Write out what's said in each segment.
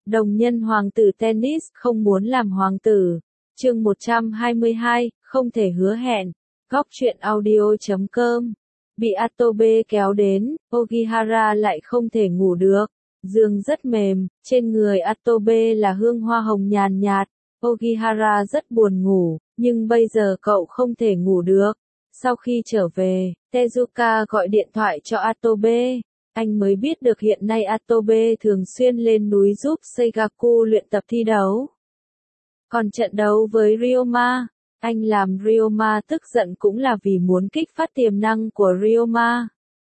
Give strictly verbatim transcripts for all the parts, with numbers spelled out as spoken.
Đồng nhân hoàng tử tennis không muốn làm hoàng tử. Chương một trăm hai mươi hai, không thể hứa hẹn. Góc truyện audio chấm com. Bị Atobe kéo đến, Ogihara lại không thể ngủ được. Giường rất mềm, trên người Atobe là hương hoa hồng nhàn nhạt. Ogihara rất buồn ngủ, nhưng bây giờ cậu không thể ngủ được. Sau khi trở về, Tezuka gọi điện thoại cho Atobe. Anh mới biết được hiện nay Atobe thường xuyên lên núi giúp Seigaku luyện tập thi đấu. Còn trận đấu với Ryoma, anh làm Ryoma tức giận cũng là vì muốn kích phát tiềm năng của Ryoma.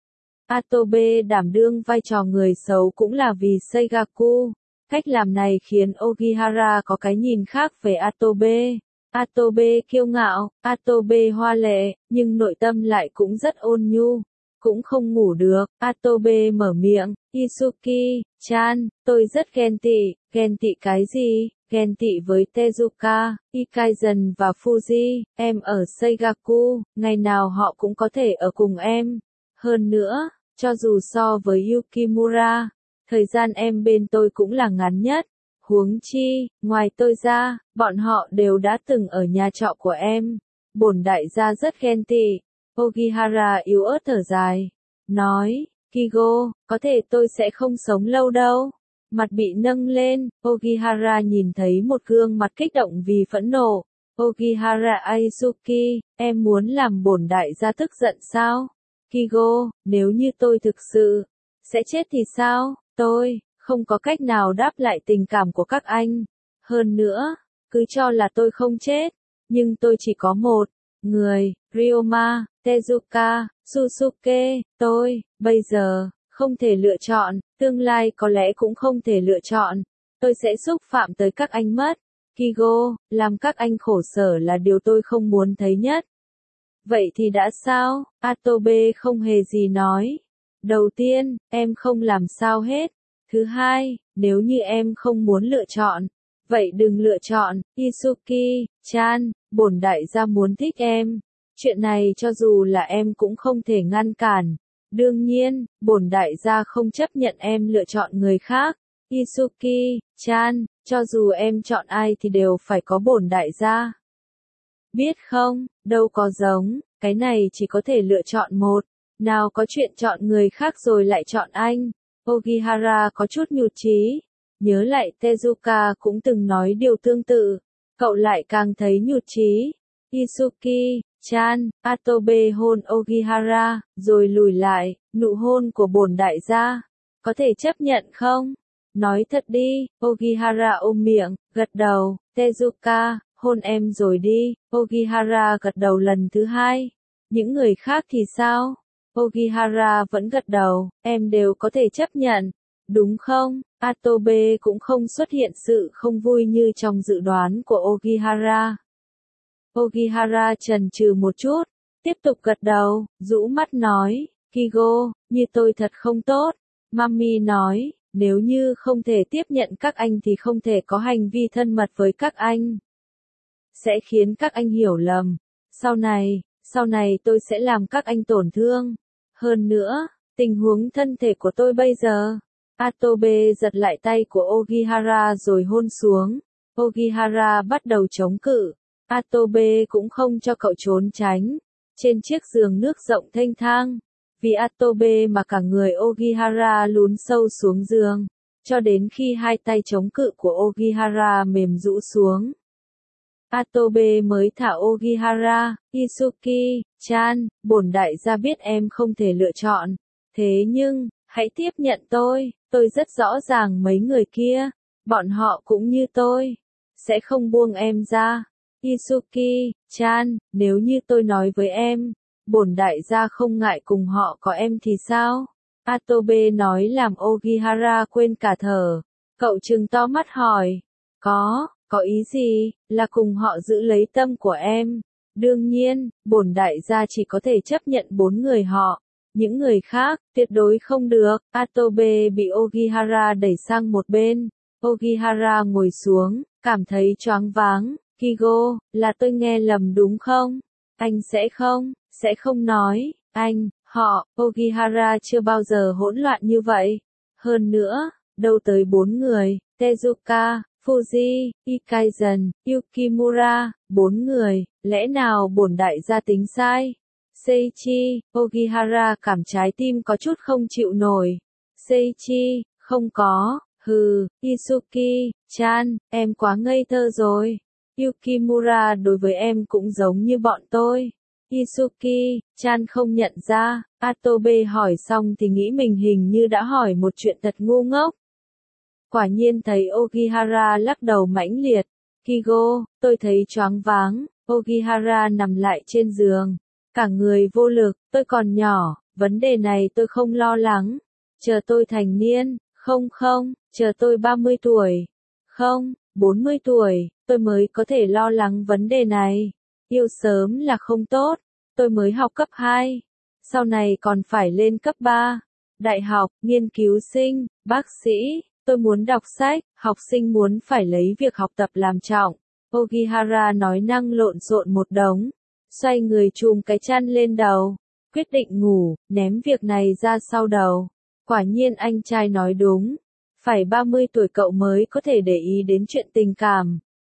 Atobe đảm đương vai trò người xấu cũng là vì Seigaku. Cách làm này khiến Ogihara có cái nhìn khác về Atobe. Atobe kiêu ngạo, Atobe hoa lệ, nhưng nội tâm lại cũng rất ôn nhu. Cũng không ngủ được, Atobe mở miệng, Isuki-chan, tôi rất ghen tị, ghen tị cái gì, ghen tị với Tezuka, Ikaizen và Fuji, em ở Seigaku, ngày nào họ cũng có thể ở cùng em. Hơn nữa, cho dù so với Yukimura, thời gian em bên tôi cũng là ngắn nhất. Huống chi, ngoài tôi ra, bọn họ đều đã từng ở nhà trọ của em. Bổn đại gia rất ghen tị. Ogihara yếu ớt thở dài, nói, Kigo, có thể tôi sẽ không sống lâu đâu. Mặt bị nâng lên, Ogihara nhìn thấy một gương mặt kích động vì phẫn nộ. Ogihara Aizuki, em muốn làm bổn đại gia tức giận sao? Kigo, nếu như tôi thực sự sẽ chết thì sao? Tôi không có cách nào đáp lại tình cảm của các anh. Hơn nữa, cứ cho là tôi không chết, nhưng tôi chỉ có một người, Ryoma, Tezuka, Susuke, tôi, bây giờ, không thể lựa chọn, tương lai có lẽ cũng không thể lựa chọn, tôi sẽ xúc phạm tới các anh mất. Kigo, làm các anh khổ sở là điều tôi không muốn thấy nhất. Vậy thì đã sao? Atobe không hề gì nói. Đầu tiên, em không làm sao hết. Thứ hai, nếu như em không muốn lựa chọn, vậy đừng lựa chọn. Isuki-chan, bổn đại gia muốn thích em. Chuyện này cho dù là em cũng không thể ngăn cản. Đương nhiên, bổn đại gia không chấp nhận em lựa chọn người khác. Isuki-chan, cho dù em chọn ai thì đều phải có bổn đại gia. Biết không, đâu có giống, cái này chỉ có thể lựa chọn một. Nào có chuyện chọn người khác rồi lại chọn anh. Ogihara có chút nhụt chí. Nhớ lại Tezuka cũng từng nói điều tương tự. Cậu lại càng thấy nhụt chí. Isuki-chan, Atobe hôn Ogihara, rồi lùi lại, nụ hôn của bổn đại gia. Có thể chấp nhận không? Nói thật đi, Ogihara ôm miệng, gật đầu, Tezuka, hôn em rồi đi. Ogihara gật đầu lần thứ hai. Những người khác thì sao? Ogihara vẫn gật đầu, em đều có thể chấp nhận. Đúng không? Atobe cũng không xuất hiện sự không vui như trong dự đoán của Ogihara. Ogihara chần chừ một chút, tiếp tục gật đầu, rũ mắt nói, Kigo, như tôi thật không tốt. Mami nói, nếu như không thể tiếp nhận các anh thì không thể có hành vi thân mật với các anh. Sẽ khiến các anh hiểu lầm. Sau này, sau này tôi sẽ làm các anh tổn thương. Hơn nữa, tình huống thân thể của tôi bây giờ. Atobe giật lại tay của Ogihara rồi hôn xuống. Ogihara bắt đầu chống cự. Atobe cũng không cho cậu trốn tránh. Trên chiếc giường nước rộng thênh thang. Vì Atobe mà cả người Ogihara lún sâu xuống giường. Cho đến khi hai tay chống cự của Ogihara mềm rũ xuống. Atobe mới thả Ogihara, Isuki-chan, bổn đại gia biết em không thể lựa chọn. Thế nhưng, hãy tiếp nhận tôi, tôi rất rõ ràng mấy người kia, bọn họ cũng như tôi, sẽ không buông em ra. Isuki-chan, nếu như tôi nói với em, bổn đại gia không ngại cùng họ có em thì sao? Atobe nói làm Ogihara quên cả thở. Cậu trừng to mắt hỏi, có, có ý gì, là cùng họ giữ lấy tâm của em. Đương nhiên, bổn đại gia chỉ có thể chấp nhận bốn người họ. Những người khác, tuyệt đối không được. Atobe bị Ogihara đẩy sang một bên. Ogihara ngồi xuống, cảm thấy choáng váng. Kigo, là tôi nghe lầm đúng không? Anh sẽ không, sẽ không nói, anh, họ, Ogihara chưa bao giờ hỗn loạn như vậy. Hơn nữa, đâu tới bốn người, Tezuka, Fuji, Ikaisen, Yukimura, bốn người, lẽ nào bổn đại gia tính sai? Seiichi, Ogihara cảm trái tim có chút không chịu nổi. Seiichi, không có, hừ, Isuki, chan, em quá ngây thơ rồi. Yukimura đối với em cũng giống như bọn tôi. Isuki, chan không nhận ra, Atobe hỏi xong thì nghĩ mình hình như đã hỏi một chuyện thật ngu ngốc. Quả nhiên thấy Ogihara lắc đầu mãnh liệt. Kigo, tôi thấy choáng váng. Ogihara nằm lại trên giường. Cả người vô lực, tôi còn nhỏ, vấn đề này tôi không lo lắng. Chờ tôi thành niên, không không, chờ tôi ba mươi tuổi. Không, bốn mươi tuổi, tôi mới có thể lo lắng vấn đề này. Yêu sớm là không tốt, tôi mới học cấp hai. Sau này còn phải lên cấp ba. Đại học, nghiên cứu sinh, bác sĩ. Tôi muốn đọc sách, học sinh muốn phải lấy việc học tập làm trọng. Ogihara nói năng lộn xộn một đống. Xoay người chùm cái chăn lên đầu. Quyết định ngủ, ném việc này ra sau đầu. Quả nhiên anh trai nói đúng. Phải ba mươi tuổi cậu mới có thể để ý đến chuyện tình cảm.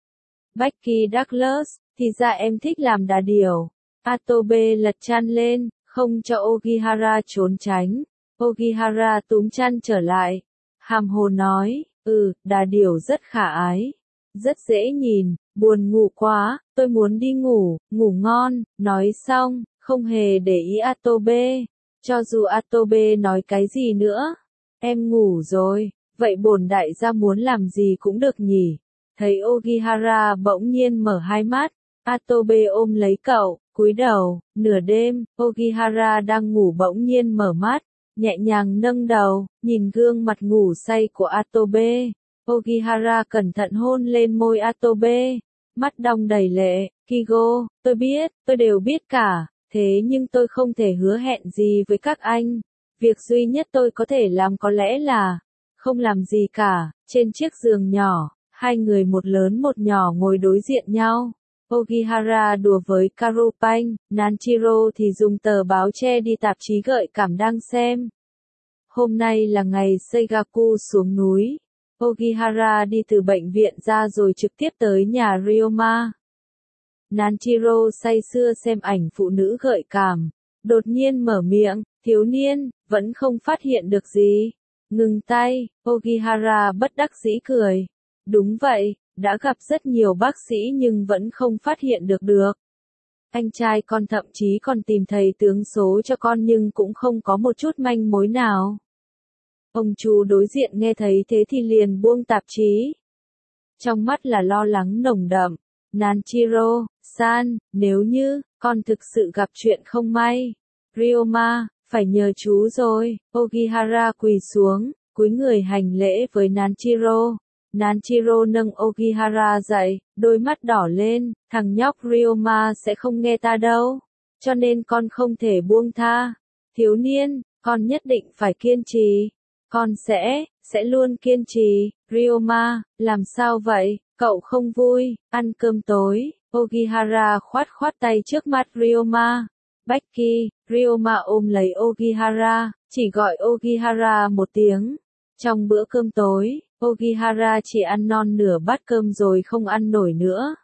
Becky Douglas, thì ra em thích làm đà điểu. Atobe lật chăn lên, không cho Ogihara trốn tránh. Ogihara túm chăn trở lại. Hàm hồ nói, ừ, đà điểu rất khả ái. Rất dễ nhìn, buồn ngủ quá, tôi muốn đi ngủ, ngủ ngon. Nói xong, không hề để ý Atobe. Cho dù Atobe nói cái gì nữa. Em ngủ rồi, vậy bổn đại gia muốn làm gì cũng được nhỉ. Thấy Ogihara bỗng nhiên mở hai mắt. Atobe ôm lấy cậu, cúi đầu. Nửa đêm, Ogihara đang ngủ bỗng nhiên mở mắt. Nhẹ nhàng nâng đầu, nhìn gương mặt ngủ say của Atobe. Ogihara cẩn thận hôn lên môi Atobe. Mắt đong đầy lệ. Kigo, tôi biết, tôi đều biết cả. Thế nhưng tôi không thể hứa hẹn gì với các anh. Việc duy nhất tôi có thể làm có lẽ là không làm gì cả. Trên chiếc giường nhỏ, hai người một lớn một nhỏ ngồi đối diện nhau. Ogihara đùa với Karupan, Nanchiro thì dùng tờ báo che đi tạp chí gợi cảm đang xem. Hôm nay là ngày Seigaku xuống núi. Ogihara đi từ bệnh viện ra rồi trực tiếp tới nhà Ryoma. Nanchiro say sưa xem ảnh phụ nữ gợi cảm. Đột nhiên mở miệng, thiếu niên, vẫn không phát hiện được gì. Ngừng tay, Ogihara bất đắc dĩ cười. Đúng vậy, đã gặp rất nhiều bác sĩ nhưng vẫn không phát hiện được được. Anh trai con thậm chí còn tìm thầy tướng số cho con nhưng cũng không có một chút manh mối nào. Ông chú đối diện nghe thấy thế thì liền buông tạp chí. Trong mắt là lo lắng nồng đậm. Nanchiro, san, nếu như, con thực sự gặp chuyện không may. Ryoma, phải nhờ chú rồi. Ogihara quỳ xuống, cúi người hành lễ với Nanchiro. Nanchiro nâng Ogihara dậy, đôi mắt đỏ lên, thằng nhóc Ryoma sẽ không nghe ta đâu. Cho nên con không thể buông tha. Thiếu niên, con nhất định phải kiên trì. Con sẽ, sẽ luôn kiên trì. Ryoma, làm sao vậy, cậu không vui, ăn cơm tối. Ogihara khoát khoát tay trước mặt Ryoma. Becky, Ryoma ôm lấy Ogihara, chỉ gọi Ogihara một tiếng. Trong bữa cơm tối, Ogihara chỉ ăn non nửa bát cơm rồi không ăn nổi nữa.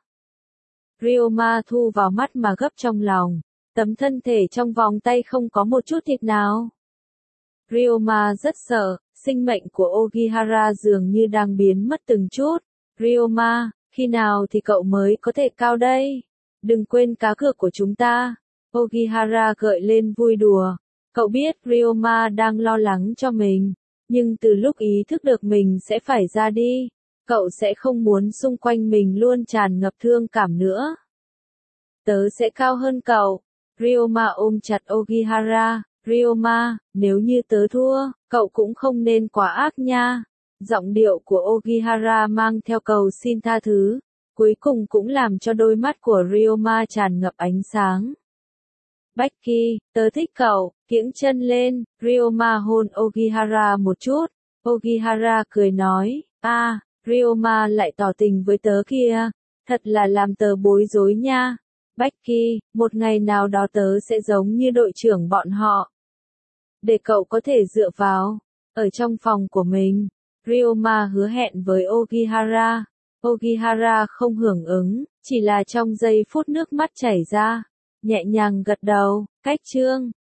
Ryoma thu vào mắt mà gấp trong lòng. Tấm thân thể trong vòng tay không có một chút thịt nào. Ryoma rất sợ, sinh mệnh của Ogihara dường như đang biến mất từng chút. Ryoma, khi nào thì cậu mới có thể cao đây? Đừng quên cá cược của chúng ta. Ogihara gợi lên vui đùa. Cậu biết Ryoma đang lo lắng cho mình. Nhưng từ lúc ý thức được mình sẽ phải ra đi, cậu sẽ không muốn xung quanh mình luôn tràn ngập thương cảm nữa. Tớ sẽ cao hơn cậu. Ryoma ôm chặt Ogihara. Ryoma, nếu như tớ thua, cậu cũng không nên quá ác nha. Giọng điệu của Ogihara mang theo cầu xin tha thứ. Cuối cùng cũng làm cho đôi mắt của Ryoma tràn ngập ánh sáng. Becky, tớ thích cậu, kiễng chân lên. Ryoma hôn Ogihara một chút. Ogihara cười nói, a, à, Ryoma lại tỏ tình với tớ kìa. Thật là làm tớ bối rối nha. Becky, một ngày nào đó tớ sẽ giống như đội trưởng bọn họ. Để cậu có thể dựa vào, ở trong phòng của mình. Ryoma hứa hẹn với Ogihara. Ogihara không hưởng ứng, chỉ là trong giây phút nước mắt chảy ra, nhẹ nhàng gật đầu. Cách chương